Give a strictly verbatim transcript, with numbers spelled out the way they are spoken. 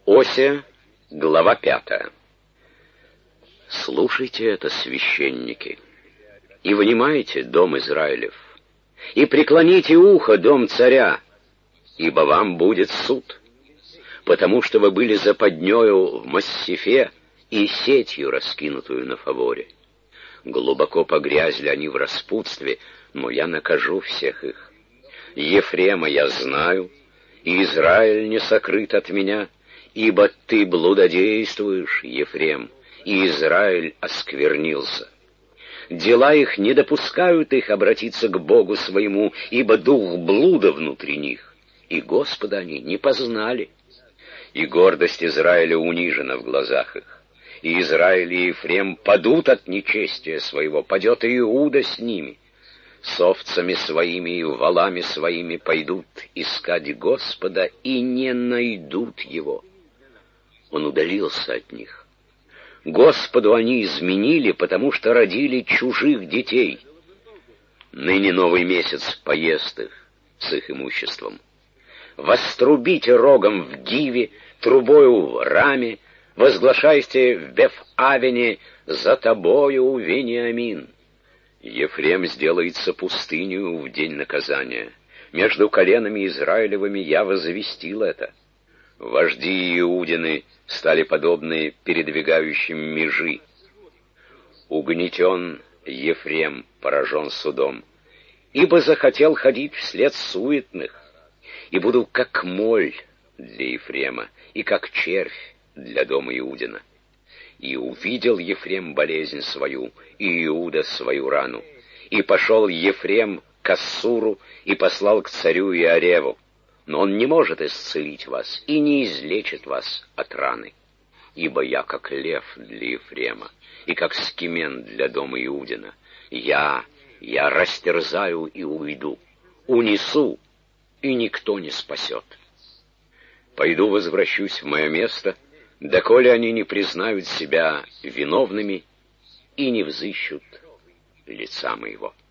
Осия, глава пятая. Слушайте это, священники, и внимайте, дом Израилев, и преклоните ухо, дом царя, ибо вам будет суд, потому что вы были западнёю в Массифе и сетью, раскинутую на Фаворе. Глубоко погрязли они в распутстве, но я накажу всех их. Ефрема я знаю, и Израиль не сокрыт от меня, ибо ты блудодействуешь, Ефрем, и Израиль осквернился. Дела их не допускают их обратиться к Богу своему, ибо дух блуда внутри них, и Господа они не познали. И гордость Израиля унижена в глазах их. И Израиль и Ефрем падут от нечестия своего, падет и Иуда с ними. С овцами своими и волами своими пойдут искать Господа и не найдут его. Он удалился от них. Господу они изменили, потому что родили чужих детей. Ныне новый месяц поест их с их имуществом. Вострубите рогом в Гиве, трубою в Раме, возглашайте в Беф-Авене: за тобою, Вениамин. Ефрем сделается пустынью в день наказания. Между коленами Израилевыми я возвестил это. Вожди Иудины стали подобны передвигающим межи. Угнетен Ефрем, поражен судом, ибо захотел ходить вслед суетных, и буду как моль для Ефрема, и как червь для дома Иудина. И увидел Ефрем болезнь свою, и Иуда свою рану. И пошел Ефрем к Ассуру, и послал к царю Иореву. Но он не может исцелить вас, и не излечит вас от раны. Ибо я как лев для Ефрема, и как скимен для дома Иудина. Я, я растерзаю и уйду, унесу, и никто не спасет. Пойду возвращусь в мое место, доколе они не признают себя виновными и не взыщут лица моего.